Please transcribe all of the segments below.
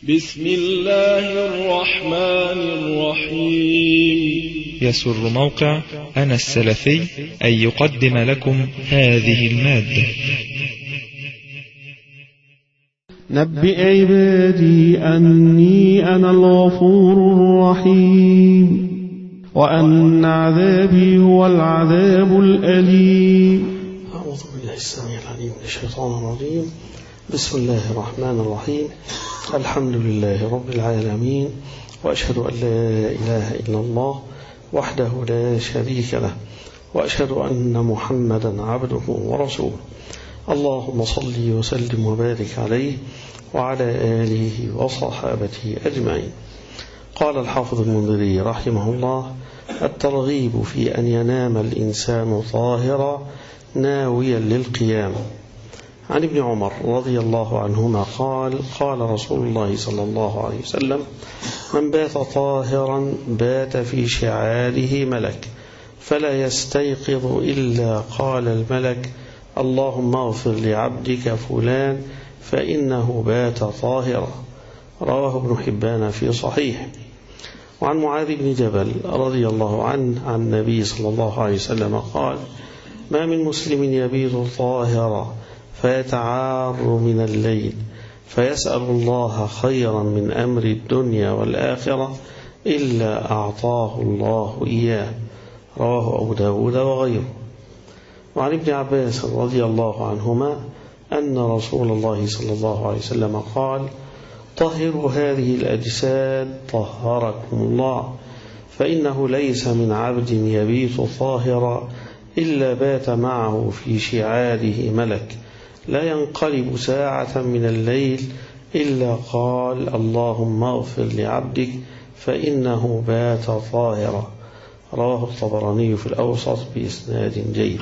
بسم الله الرحمن الرحيم. يسر موقع أنا السلفي أن يقدم لكم هذه المادة. نبئ عبادي أني أنا الغفور الرحيم وأن عذابي هو العذاب الأليم. أعوذ بالله السميع العليم من الشيطان الرجيم. بسم الله الرحمن الرحيم. الحمد لله رب العالمين، وأشهد أن لا إله إلا الله وحده لا شريك له، وأشهد أن محمدا عبده ورسوله. اللهم صل وسلم وبارك عليه وعلى آله وصحابته أجمعين. قال الحافظ المنذري رحمه الله: الترغيب في أن ينام الإنسان طاهرا ناويا للقيام. عن ابن عمر رضي الله عنهما قال: قال رسول الله صلى الله عليه وسلم: من بات طاهرا بات في شعاره ملك، فلا يستيقظ إلا قال الملك: اللهم اغفر لعبدك فلان فإنه بات طاهرا. رواه ابن حبان في صحيح. وعن معاذ بن جبل رضي الله عنه عن النبي صلى الله عليه وسلم قال: ما من مسلم يبيت طاهرا فيتعار من الليل فيسأل الله خيرا من أمر الدنيا والآخرة إلا أعطاه الله إياه. رواه أبو داود وغيره. وعن ابن عباس رضي الله عنهما أن رسول الله صلى الله عليه وسلم قال: طهروا هذه الأجساد طهركم الله، فإنه ليس من عبد يبيت طاهرا إلا بات معه في شعاره ملك، لا ينقلب ساعة من الليل إلا قال: اللهم اغفر لعبدك فإنه بات طاهرا. رواه الطبراني في الأوسط بإسناد جيد.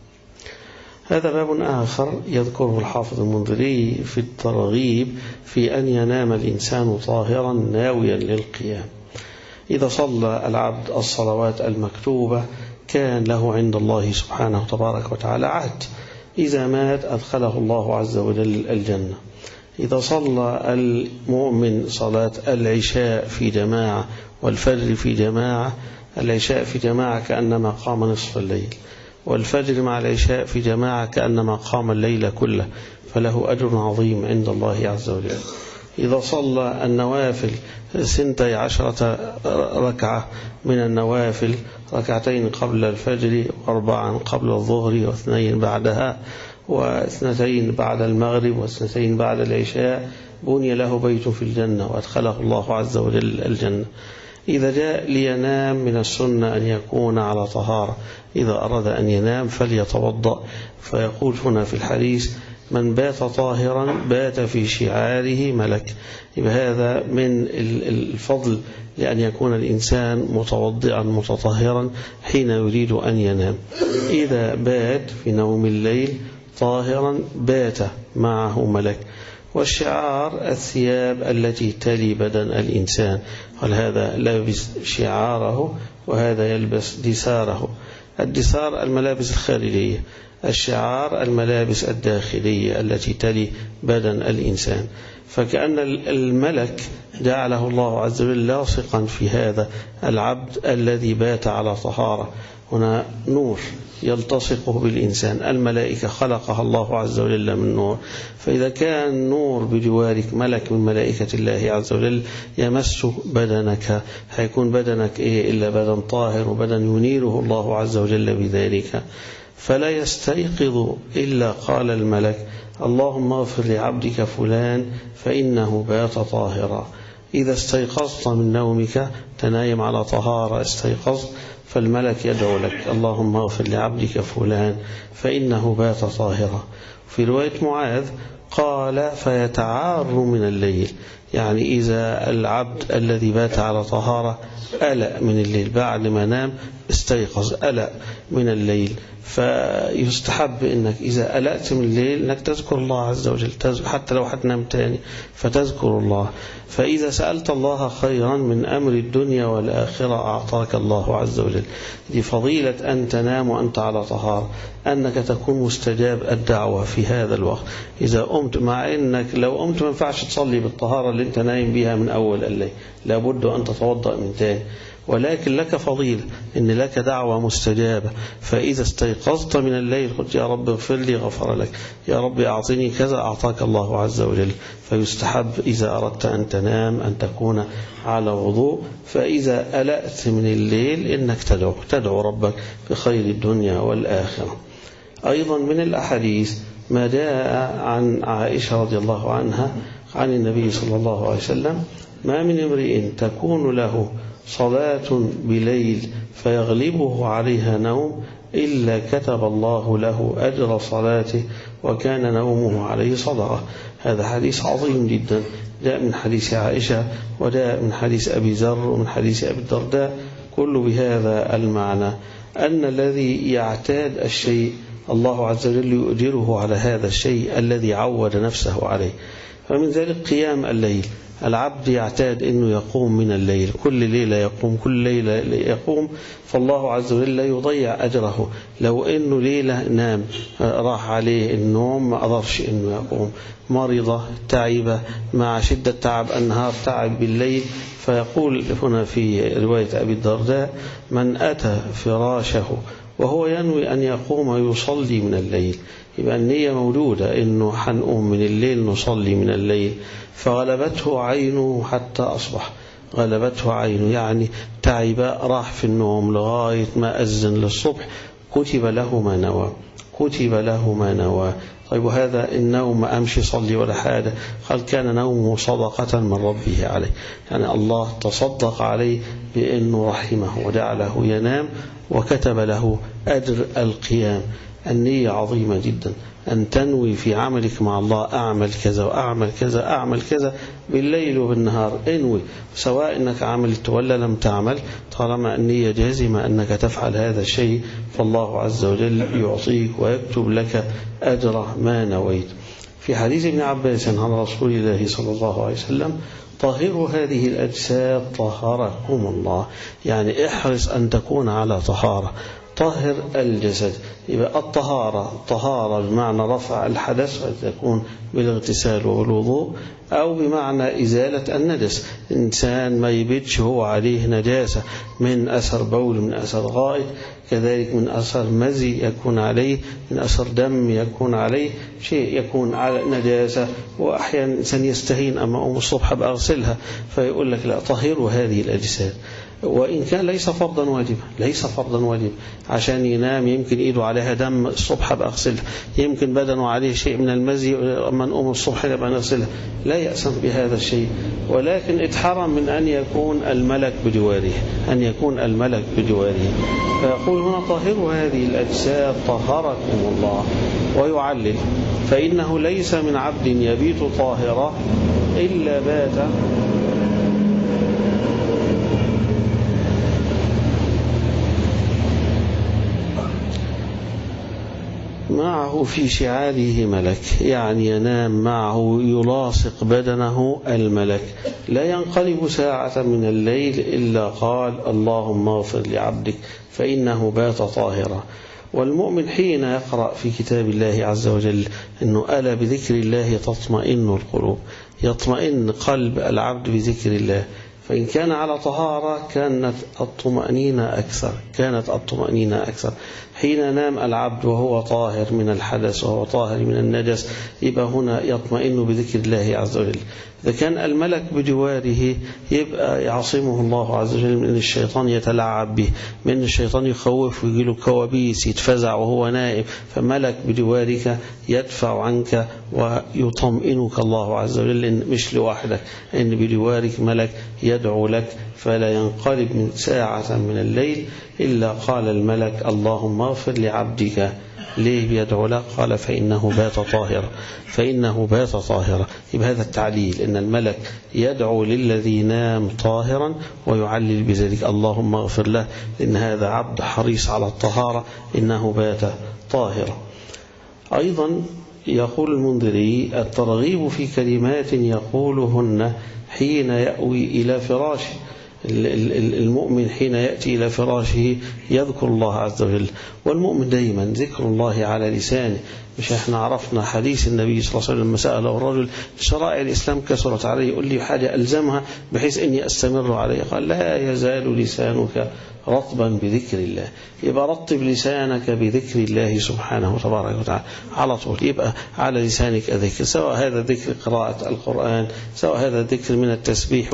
هذا باب آخر يذكره الحافظ المنذري في الترغيب في أن ينام الإنسان طاهرا ناويا للقيام. إذا صلى العبد الصلوات المكتوبة كان له عند الله سبحانه تبارك وتعالى عهد، إذا مات أدخله الله عز وجل الجنة. إذا صلى المؤمن صلاة العشاء في جماعة والفجر في جماعة، العشاء في جماعة كأنما قام نصف الليل، والفجر مع العشاء في جماعة كأنما قام الليل كله، فله أجر عظيم عند الله عز وجل. إذا صلى النوافل 12 ركعة من النوافل، ركعتين قبل الفجر، و4 قبل الظهر، و2 بعدها، و2 بعد المغرب، و2 بعد العشاء، بني له بيت في الجنة وأدخله الله عز وجل الجنة. إذا جاء لينام من السنة أن يكون على طهارة، إذا أراد أن ينام فليتوضأ. فيقول هنا في الحديث: من بات طاهرا بات في شعاره ملك. يبقى هذا من الفضل لأن يكون الإنسان متوضئا متطهرا حين يريد أن ينام. إذا بات في نوم الليل طاهرا بات معه ملك. والشعار الثياب التي تلي بدن الإنسان، قال هذا لابس شعاره وهذا يلبس دساره. الدسار الملابس الخارجية، الشعار الملابس الداخلية التي تلي بدن الإنسان. فكأن الملك جعله الله عز وجل لاصقا في هذا العبد الذي بات على طهارة. هنا نور يلتصق بالإنسان، الملائكة خلقها الله عز وجل من نور، فإذا كان نور بجوارك ملك من ملائكة الله عز وجل يمس بدنك، هيكون بدنك إلا بدن طاهر وبدن ينيره الله عز وجل بذلك. فلا يستيقظ إلا قال الملك: اللهم اغفر لعبدك فلان فإنه بات طاهرا. إذا استيقظت من نومك تنايم على طهارة، استيقظت فالملك يدعو لك: اللهم اغفر لعبدك فلان فإنه بات طاهرا. في رواية معاذ قال: فيتعار من الليل، يعني إذا العبد الذي بات على طهارة ألأ من الليل، بعد ما نام استيقظ ألأ من الليل، فيستحب إنك إذا ألأت من الليل إنك تذكر الله عز وجل، حتى لو هتنام تاني فتذكر الله. فإذا سألت الله خيرا من أمر الدنيا والآخرة أعطاك الله عز وجل. دي فضيلة أن تنام وأنت على طهارة، أنك تكون مستجاب الدعوة في هذا الوقت. إذا قمت، مع إنك لو قمت ما ينفعش تصلي بالطهارة اللي أنت نايم بيها من أول الليل، لابد أن تتوضأ من تاني، ولكن لك فضيلة إن لك دعوة مستجابة. فإذا استيقظت من الليل قلت يا رب اغفر لي غفر لك، يا رب أعطني كذا أعطاك الله عز وجل. فيستحب إذا أردت أن تنام أن تكون على وضوء. فإذا ألأت من الليل إنك تدعو ربك بخير الدنيا والآخرة. أيضا من الأحاديث ما جاء عن عائشة رضي الله عنها عن النبي صلى الله عليه وسلم: ما من امرئ تكون له صلاة بليل فيغلبه عليها نوم إلا كتب الله له أجر صلاته وكان نومه عليه صدقة. هذا حديث عظيم جدا، جاء من حديث عائشة وجاء من حديث أبي ذر ومن حديث أبي الدرداء، كل بهذا المعنى أن الذي يعتاد الشيء الله عز وجل يؤجره على هذا الشيء الذي عود نفسه عليه. فمن ذلك قيام الليل، العبد يعتاد أنه يقوم من الليل، كل ليلة يقوم، كل ليلة يقوم، فالله عز وجل لا يضيع أجره. لو أنه ليلة نام راح عليه النوم ما قدرش أنه يقوم، مريضة تعبة مع شدة تعب النهار تعب بالليل، فيقول هنا في رواية أبي الدرداء: من أتى فراشه وهو ينوي أن يقوم يصلي من الليل، يبقى النية موجودة إنه حنقوم من الليل نصلي من الليل، فغلبته عينه حتى أصبح، غلبته عينه يعني تعب راح في النوم لغاية ما أذن للصبح، كتب له ما نوى، كتب له ما نوى. طيب وهذا النوم ما أمشي صلي ولا حاجة، قال كان نومه صدقة من ربه عليه، يعني الله تصدق عليه بأنه رحمه وجعله ينام وكتب له أجر القيام. النية عظيمة جدا، أن تنوي في عملك مع الله أعمل كذا وأعمل كذا أعمل كذا بالليل وبالنهار، انوي سواء أنك عملت ولا لم تعمل، طالما النية جازمة أنك تفعل هذا الشيء فالله عز وجل يعطيك ويكتب لك أجر ما نويت. في حديث ابن عباس عن رسول الله صلى الله عليه وسلم: طهروا هذه الأجساد طهركم الله، يعني احرص أن تكون على طهارة، طهر الجسد. يبقى الطهارة بمعنى رفع الحدث، وتكون بالاغتسال والوضوء، أو بمعنى إزالة النجس، إنسان ما يبيتش هو عليه نجاسة من أثر بول، من أثر غائط، كذلك من أثر مزي يكون عليه، من أثر دم يكون عليه، شيء يكون على نجاسة، وأحيانا إنسان يستهين أما أم الصبح بأغسلها، فيقول لك لا، طهروا هذه الأجساد. وإن كان ليس فرضا واجبا، ليس فرضا واجبا، عشان ينام يمكن إيده عليها دم الصبح بأغسلها، يمكن بدنه عليه شيء من المزي أما نقوم الصبح يبقى نغسلها، لا يأسم بهذا الشيء، ولكن اتحرم من أن يكون الملك بجواره، أن يكون الملك بجواره. فيقول هنا: طهروا هذه الأجساد طهركم الله. ويعلل: فإنه ليس من عبد يبيت طاهرا إلا بات معه في شعاله ملك، يعني ينام معه يلاصق بدنه الملك، لا ينقلب ساعة من الليل إلا قال: اللهم اغفر لعبدك فإنه بات طاهرا. والمؤمن حين يقرأ في كتاب الله عز وجل أنه ألا بذكر الله تطمئن القلوب، يطمئن قلب العبد بذكر الله، فإن كان على طهارة كانت الطمأنينة أكثر. حين نام العبد وهو طاهر من الحدث وهو طاهر من النجس، يبقى هنا يطمئن بذكر الله عز وجل. إذا كان الملك بجواره يبقى يعصمه الله عز وجل من الشيطان يتلاعب به، من الشيطان يخوف ويجيله كوابيس يتفزع وهو نائم، فملك بجوارك يدفع عنك ويطمئنك الله عز وجل، إن مش لوحدك، إن بجوارك ملك يدعو لك، فلا ينقلب من ساعة من الليل إلا قال الملك: اللهم اغفر لعبدك. ليه بيدعو لك؟ قال: فإنه بات طاهرا، فإنه بات طاهرا. يبقى هذا التعليل، إن الملك يدعو للذي نام طاهرا ويعلل بذلك: اللهم اغفر له، إن هذا عبد حريص على الطهارة، إنه بات طاهرا. أيضا يقول المنذري: الترغيب في كلمات يقولهن حين يأوي إلى فراشه، المؤمن حين يأتي إلى فراشه يذكر الله عز وجل، والمؤمن دايما ذكر الله على لسانه. مش احنا عرفنا حديث النبي صلى الله عليه وسلم لما سأله الرجل شرائع الإسلام كثرت عليه، يقول لي حاجة ألزمها بحيث أني أستمر عليه، قال لا يزال لسانك رطبا بذكر الله. يبقى رطب لسانك بذكر الله سبحانه وتبارك وتعالى على طول، يبقى على لسانك ذكر، سواء هذا ذكر قراءة القرآن، سواء هذا ذكر من التسبيح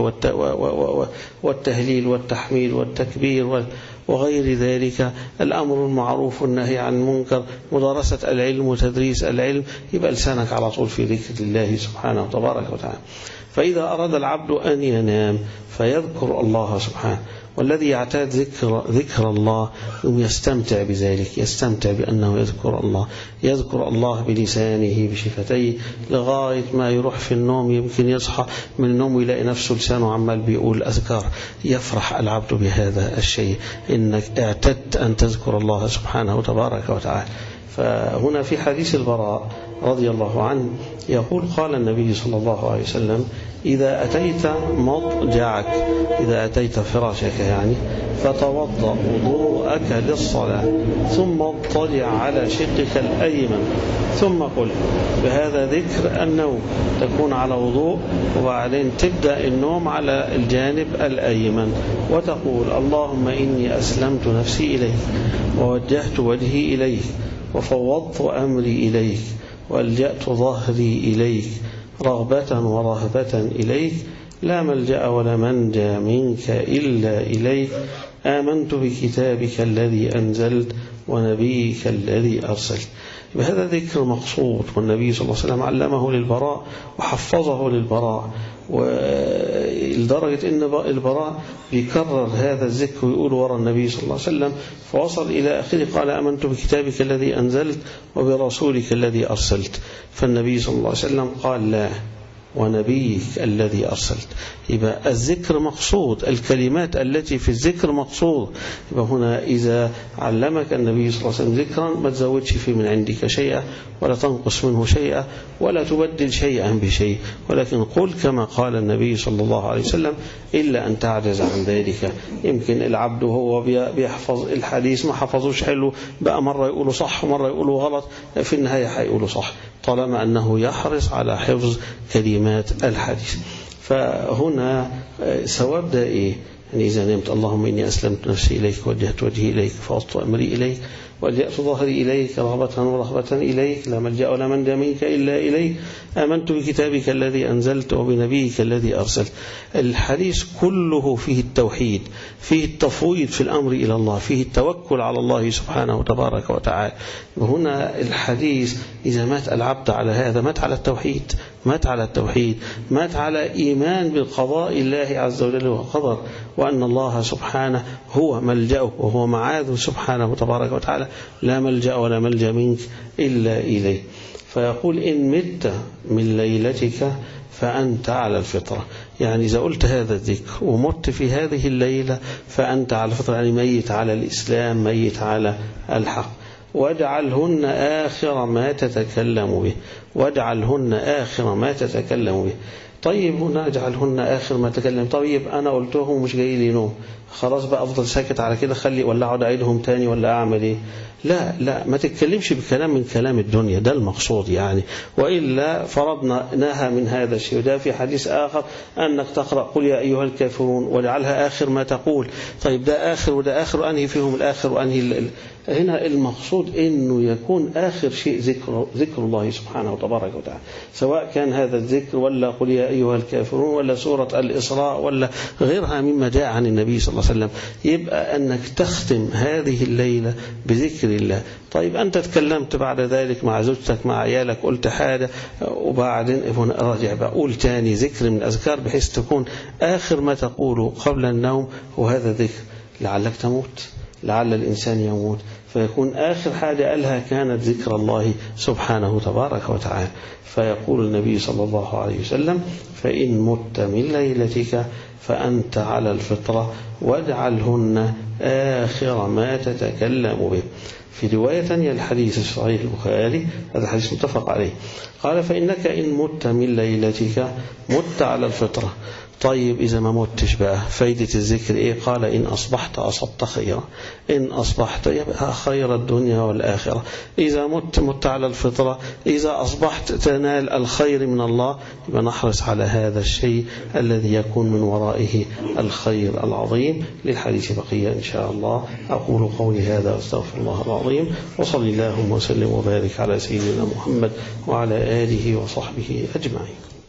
والتهليل والتحميل والتكبير وغير ذلك، الأمر المعروف والنهي عن المنكر، مدارسة العلم وتدريس العلم، يبقى لسانك على طول في ذكر الله سبحانه وتبارك وتعالى. فإذا أراد العبد أن ينام فيذكر الله سبحانه، والذي يعتاد ذكر الله يستمتع بذلك، يستمتع بأنه يذكر الله بلسانه بشفتيه لغاية ما يروح في النوم. يمكن يصحى من النوم يلاقي نفسه لسانه عمال بيقول أذكار. يفرح العبد بهذا الشيء، إنك اعتدت أن تذكر الله سبحانه وتبارك وتعالى. فهنا في حديث البراء رضي الله عنه يقول قال النبي صلى الله عليه وسلم إذا أتيت مضجعك، إذا أتيت فراشك يعني، فتوضأ وضوءك للصلاة، ثم اضطجع على شقك الأيمن، ثم قل بهذا ذكر النوم، تكون على وضوء وبعدين تبدأ النوم على الجانب الأيمن، وتقول اللهم إني أسلمت نفسي إليك ووجهت وجهي إليك وفوضت أمري إليك وألجأت ظهري إليك رغبة ورهبة إليك، لا ملجأ ولا منجى منك إلا إليك، آمنت بكتابك الذي أنزلت ونبيك الذي أرسلت. بهذا ذكر مقصود، والنبي صلى الله عليه وسلم علمه للبراء وحفظه للبراء، ولدرجة أن البراء بيكرر هذا الذكر ويقول وراء النبي صلى الله عليه وسلم، فوصل إلى آخره قال آمنت بكتابك الذي أنزلت وبرسولك الذي أرسلت. فالنبي صلى الله عليه وسلم قال لا ونبيك الذي أرسلت. يبقى الذكر مقصود، الكلمات التي في الذكر مقصود. يبقى هنا إذا علمك النبي صلى الله عليه وسلم ذكرا ما تزودش فيه من عندك شيئا ولا تنقص منه شيئا ولا تبدل شيئا بشيء، ولكن قل كما قال النبي صلى الله عليه وسلم إلا أن تعجز عن ذلك. يمكن العبد وهو بيحفظ الحديث ما حفظوش حلو، بقى مرة يقوله صح ومرة يقوله غلط، في النهاية هيقوله صح طالما أنه يحرص على حفظ كلمات الحديث. فهنا ثواب ده إيه؟ يعني إذا نمت اللهم إني أسلمت نفسي إليك ووجهت وجهي إليك فوضت أمري إليك وألجأت ظهري إليك رغبة ورهبة إليك، لا ملجأ ولا منجى منك إلا إليك، آمنت بكتابك الذي أنزلت وبنبيك الذي أرسلت. الحديث كله فيه التوحيد، فيه التفويض في الأمر إلى الله، فيه التوكل على الله سبحانه وتبارك وتعالى. وهنا الحديث إذا مات العبد على هذا مات على التوحيد، مات على إيمان بالقضاء الله عز وجل وقدر، وأن الله سبحانه هو ملجأه وهو معاذه سبحانه وتبارك وتعالى، لا ملجأ ولا ملجأ منك إلا إليه. فيقول إن مت من ليلتك فأنت على الفطرة، يعني إذا قلت هذا الذكر ومت في هذه الليلة فأنت على الفطرة، يعني ميت على الإسلام، ميت على الحق. واجعلهن آخر ما تتكلم به، واجعلهن آخر ما تتكلم به. طيب هنا اجعلهن آخر ما تكلم، طيب أنا قلتهم مش جاي لي نوم، خلاص بقى أفضل ساكت على كده، خلي ولا أقعد أعيدهم تاني ولا أعمل إيه؟ لا ما تتكلمش بكلام من كلام الدنيا، ده المقصود يعني. وإلا فرضنا نهى من هذا الشيء، وده في حديث آخر أنك تقرأ قل يا أيها الكافرون واجعلها آخر ما تقول. طيب ده آخر وده آخر، أنهي فيهم الآخر وأنهي هنا المقصود إنه يكون آخر شيء ذكر الله سبحانه وتبارك وتعالى، سواء كان هذا الذكر ولا قل يا أيها الكافرون ولا سورة الإسراء ولا غيرها مما جاء عن النبي صلى الله عليه وسلم. يبقى أنك تختم هذه الليلة بذكر الله. طيب أنت تكلمت بعد ذلك مع زوجتك مع عيالك قلت حاجة، وبعدين راجع بقول تاني ذكر من الأذكار بحيث تكون آخر ما تقوله قبل النوم وهذا ذكر، لعلك تموت، لعل الإنسان يموت، فيكون آخر حاجة قالها كانت ذكر الله سبحانه تبارك وتعالى. فيقول النبي صلى الله عليه وسلم فإن مت من ليلتك فأنت على الفطرة واجعلهن آخر ما تتكلم به. في رواية ثانية الحديث في صحيح البخاري، هذا حديث متفق عليه، قال فإنك إن مت من ليلتك مت على الفطرة. طيب إذا ما متش بقى فايدة الذكر إيه؟ قال إن أصبحت أصبت خيرا، إن أصبحت يبقى خير الدنيا والآخرة. إذا مت على الفطرة، إذا أصبحت تنال الخير من الله، يبقى نحرص على هذا الشيء الذي يكون من ورائه الخير العظيم. للحديث بقية إن شاء الله. أقول قولي هذا أستغفر الله العظيم، وصلي اللهم وسلم وبارك على سيدنا محمد وعلى آله وصحبه أجمعين.